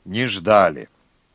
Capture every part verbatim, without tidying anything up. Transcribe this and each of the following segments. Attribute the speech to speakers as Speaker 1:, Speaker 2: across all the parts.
Speaker 1: не ждали.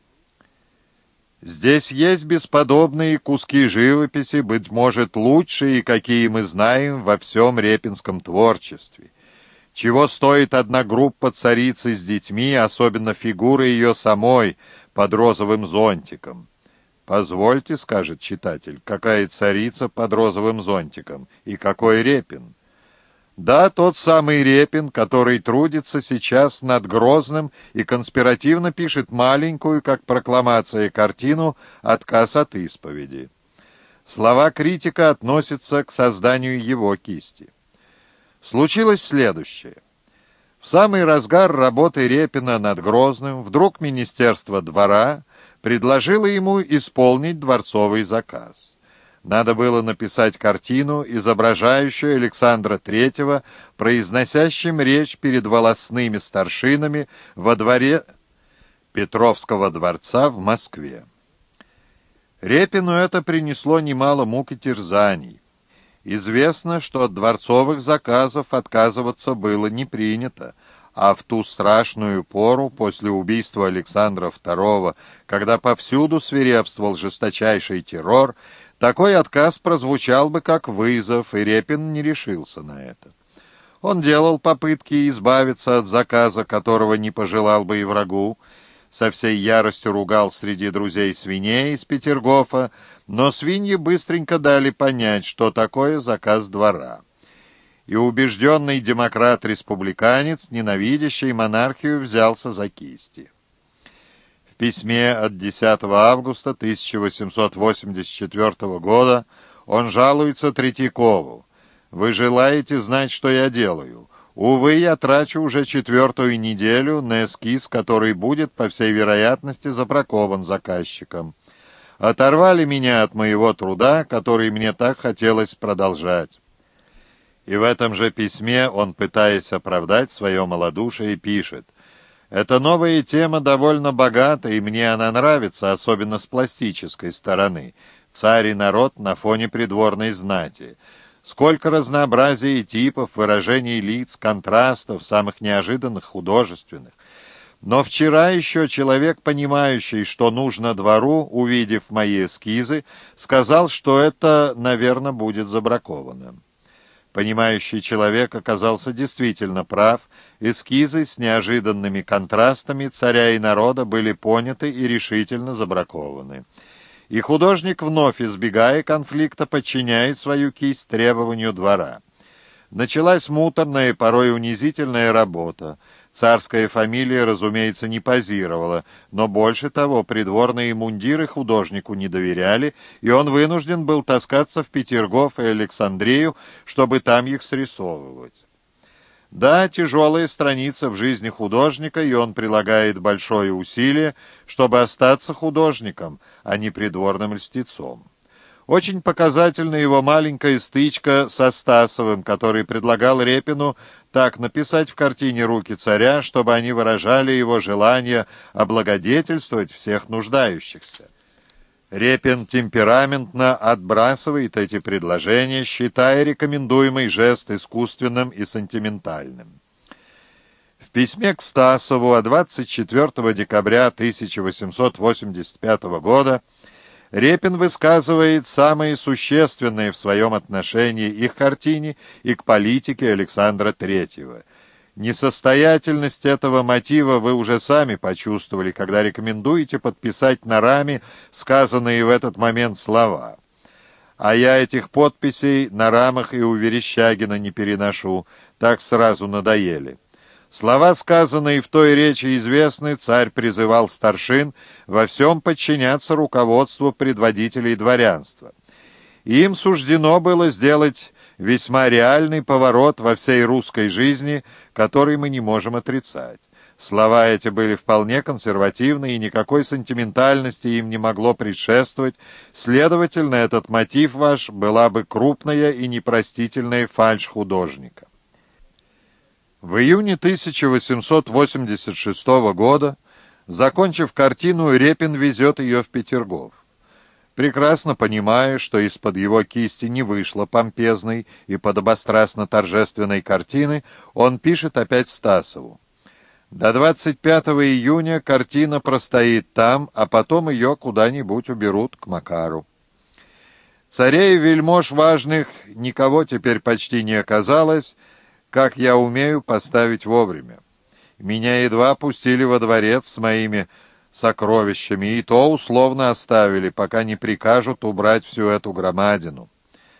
Speaker 1: Здесь есть бесподобные куски живописи, быть может, лучшие, какие мы знаем во всем репинском творчестве. Чего стоит одна группа царицы с детьми, особенно фигура ее самой под розовым зонтиком. «Позвольте, — скажет читатель, — какая царица под розовым зонтиком и какой Репин?» Да, тот самый Репин, который трудится сейчас над Грозным и конспиративно пишет маленькую, как прокламация, картину «Отказ от исповеди». Слова критика относятся к созданию его кисти. Случилось следующее. В самый разгар работы Репина над Грозным вдруг Министерство двора предложило ему исполнить дворцовый заказ. Надо было написать картину, изображающую Александра Третьего, произносящим речь перед волостными старшинами во дворе Петровского дворца в Москве. Репину это принесло немало мук и терзаний. Известно, что от дворцовых заказов отказываться было не принято, а в ту страшную пору после убийства Александра Второго, когда повсюду свирепствовал жесточайший террор, такой отказ прозвучал бы как вызов, и Репин не решился на это. Он делал попытки избавиться от заказа, которого не пожелал бы и врагу, со всей яростью ругал среди друзей свиней из Петергофа, но свиньи быстренько дали понять, что такое заказ двора. И убежденный демократ-республиканец, ненавидящий монархию, взялся за кисти. В письме от десятого августа тысяча восемьсот восемьдесят четвёртого года он жалуется Третьякову. «Вы желаете знать, что я делаю? Увы, я трачу уже четвертую неделю на эскиз, который будет, по всей вероятности, забракован заказчиком. Оторвали меня от моего труда, который мне так хотелось продолжать». И в этом же письме он, пытаясь оправдать свое малодушие, пишет: «Эта новая тема довольно богата, и мне она нравится, особенно с пластической стороны. Царь и народ на фоне придворной знати. Сколько разнообразия типов, выражений лиц, контрастов, самых неожиданных художественных. Но вчера еще человек, понимающий, что нужно двору, увидев мои эскизы, сказал, что это, наверное, будет забраковано». Понимающий человек оказался действительно прав, эскизы с неожиданными контрастами царя и народа были поняты и решительно забракованы. И художник, вновь избегая конфликта, подчиняет свою кисть требованию двора. Началась муторная и порой унизительная работа. Царская фамилия, разумеется, не позировала, но больше того, придворные мундиры художнику не доверяли, и он вынужден был таскаться в Петергоф и Александрию, чтобы там их срисовывать. Да, тяжелая страница в жизни художника, и он прилагает большое усилие, чтобы остаться художником, а не придворным льстецом. Очень показательна его маленькая стычка со Стасовым, который предлагал Репину так написать в картине «Руки царя», чтобы они выражали его желание облагодетельствовать всех нуждающихся. Репин темпераментно отбрасывает эти предложения, считая рекомендуемый жест искусственным и сентиментальным. В письме к Стасову от двадцать четвёртого декабря тысяча восемьсот восемьдесят пятого года Репин высказывает самые существенные в своем отношении и к картине, и к политике Александра Третьего. Несостоятельность этого мотива вы уже сами почувствовали, когда рекомендуете подписать на раме сказанные в этот момент слова. А я этих подписей на рамах и у Верещагина не переношу, так сразу надоели. Слова, сказанные в той речи, известны. Царь призывал старшин во всем подчиняться руководству предводителей дворянства. Им суждено было сделать весьма реальный поворот во всей русской жизни, который мы не можем отрицать. Слова эти были вполне консервативны, и никакой сентиментальности им не могло предшествовать. Следовательно, этот мотив ваш была бы крупная и непростительная фальшь художника. В июне тысяча восемьсот восемьдесят шестого года, закончив картину, Репин везет ее в Петергоф. Прекрасно понимая, что из-под его кисти не вышло помпезной и подобострастно-торжественной картины, он пишет опять Стасову: До двадцать пятого июня картина простоит там, а потом ее куда-нибудь уберут к Макару. Царей и вельмож важных никого теперь почти не оказалось, как я умею поставить вовремя. Меня едва пустили во дворец с моими сокровищами, и то условно оставили, пока не прикажут убрать всю эту громадину.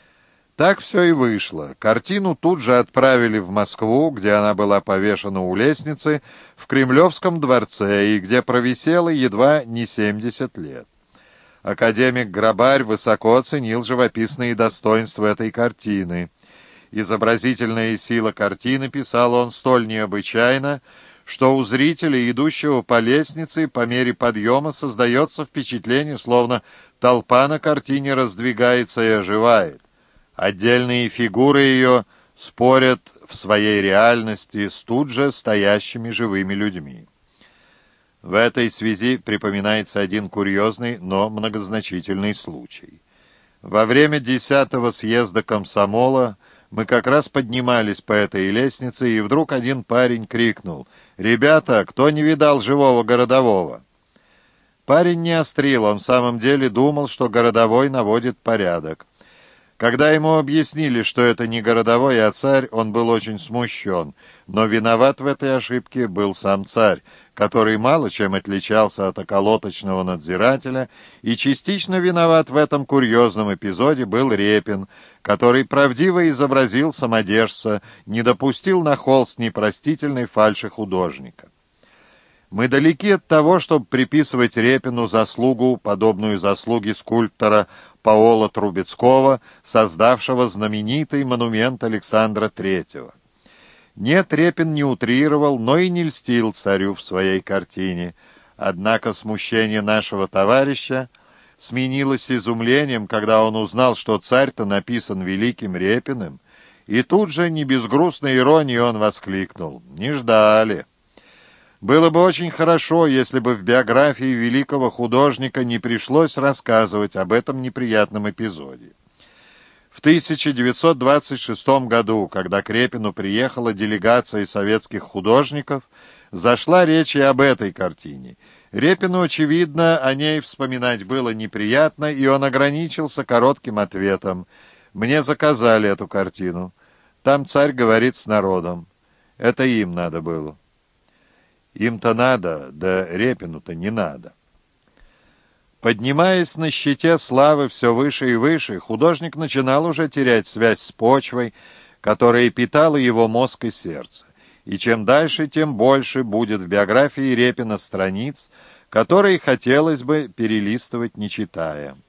Speaker 1: Так все и вышло. Картину тут же отправили в Москву, где она была повешена у лестницы, в Кремлевском дворце, и где провисела едва не семьдесят лет. Академик Грабарь высоко оценил живописные достоинства этой картины. Изобразительная сила картины, писал он, столь необычайна, что у зрителя, идущего по лестнице, по мере подъема создается впечатление, словно толпа на картине раздвигается и оживает. Отдельные фигуры ее спорят в своей реальности с тут же стоящими живыми людьми. В этой связи припоминается один курьезный, но многозначительный случай. Во время десятого съезда комсомола мы как раз поднимались по этой лестнице, и вдруг один парень крикнул: «Ребята, кто не видал живого городового?» Парень не острил, он в самом деле думал, что городовой наводит порядок. Когда ему объяснили, что это не городовой, а царь, он был очень смущен, но виноват в этой ошибке был сам царь, который мало чем отличался от околоточного надзирателя, и частично виноват в этом курьезном эпизоде был Репин, который правдиво изобразил самодержца, не допустил на холст непростительной фальши художника. Мы далеки от того, чтобы приписывать Репину заслугу, подобную заслуге скульптора Паола Трубецкого, создавшего знаменитый монумент Александра Третьего. Нет, Репин не утрировал, но и не льстил царю в своей картине. Однако смущение нашего товарища сменилось изумлением, когда он узнал, что царь-то написан великим Репиным, и тут же, не без грустной иронии, он воскликнул: «Не ждали». Было бы очень хорошо, если бы в биографии великого художника не пришлось рассказывать об этом неприятном эпизоде. В тысяча девятьсот двадцать шестом году, когда к Репину приехала делегация советских художников, зашла речь и об этой картине. Репину, очевидно, о ней вспоминать было неприятно, и он ограничился коротким ответом: «Мне заказали эту картину. Там царь говорит с народом. Это им надо было». Им-то надо, да Репину-то не надо. Поднимаясь на щите славы все выше и выше, художник начинал уже терять связь с почвой, которая питала его мозг и сердце. И чем дальше, тем больше будет в биографии Репина страниц, которые хотелось бы перелистывать, не читая.